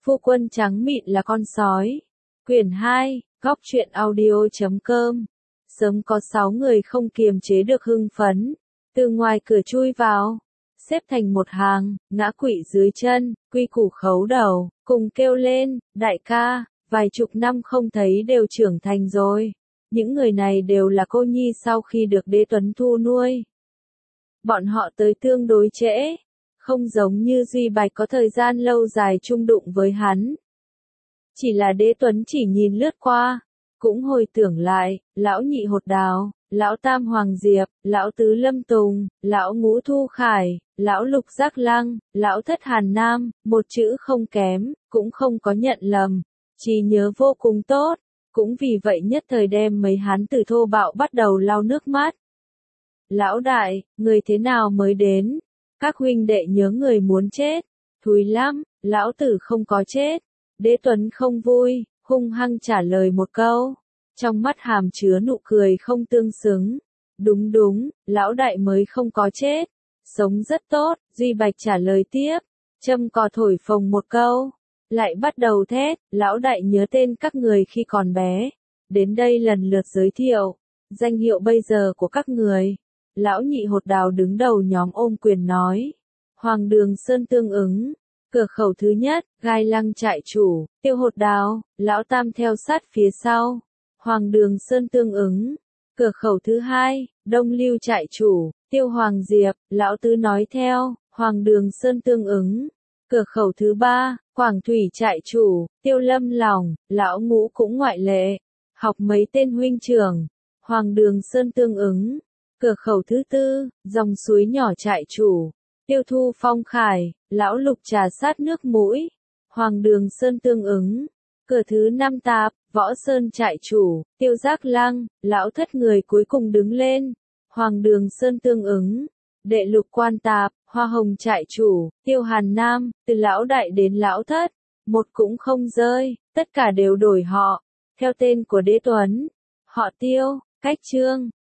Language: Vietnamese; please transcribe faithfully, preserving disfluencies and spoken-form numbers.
Phu quân trắng mịn là con sói. Quyển hai, góc truyện audio chấm com. Sớm có sáu người không kiềm chế được hưng phấn, từ ngoài cửa chui vào, xếp thành một hàng, ngã quỵ dưới chân, quy củ khấu đầu, cùng kêu lên, đại ca, vài chục năm không thấy đều trưởng thành rồi. Những người này đều là cô nhi sau khi được Đế Tuấn thu nuôi. Bọn họ tới tương đối trễ, không giống như Duy Bạch có thời gian lâu dài chung đụng với hắn. Chỉ là Đế Tuấn chỉ nhìn lướt qua, cũng hồi tưởng lại, lão nhị Hột Đào, lão tam Hoàng Diệp, lão tứ Lâm Tùng, lão ngũ Thu Khải, lão lục Giác Lăng, lão thất Hàn Nam, một chữ không kém, cũng không có nhận lầm, trí nhớ vô cùng tốt, cũng vì vậy nhất thời đem mấy hán tử thô bạo bắt đầu lau nước mắt. Lão đại, người thế nào mới đến? Các huynh đệ nhớ người muốn chết. Thúi lắm, lão tử không có chết. Đế Tuấn không vui, hung hăng trả lời một câu. Trong mắt hàm chứa nụ cười không tương xứng. Đúng đúng, lão đại mới không có chết. Sống rất tốt, Duy Bạch trả lời tiếp. Châm cò thổi phồng một câu. Lại bắt đầu thét, lão đại nhớ tên các người khi còn bé. Đến đây lần lượt giới thiệu. Danh hiệu bây giờ của các người. Lão nhị Hột Đào đứng đầu nhóm ôm quyền nói. Hoàng Đường Sơn tương ứng. Cửa khẩu thứ nhất, Gai Lăng trại chủ, Tiêu Hột Đào, lão tam theo sát phía sau. Hoàng Đường Sơn tương ứng. Cửa khẩu thứ hai, Đông Lưu trại chủ, Tiêu Hoàng Diệp, lão tứ nói theo, Hoàng Đường Sơn tương ứng. Cửa khẩu thứ ba, Quảng Thủy trại chủ, Tiêu Lâm Lòng, lão ngũ cũng ngoại lệ. Học mấy tên huynh trưởng. Hoàng Đường Sơn tương ứng. Cửa khẩu thứ tư, dòng suối nhỏ trại chủ, Tiêu Thu Phong Khải, lão lục trà sát nước mũi, Hoàng Đường Sơn tương ứng. Cửa thứ năm tạp, Võ Sơn trại chủ, Tiêu Giác Lăng, lão thất người cuối cùng đứng lên, Hoàng Đường Sơn tương ứng. Đệ lục quan tạp, Hoa Hồng trại chủ, Tiêu Hàn Nam, từ lão đại đến lão thất, một cũng không rơi, tất cả đều đổi họ, theo tên của Đế Tuấn. Họ Tiêu, cách Trương,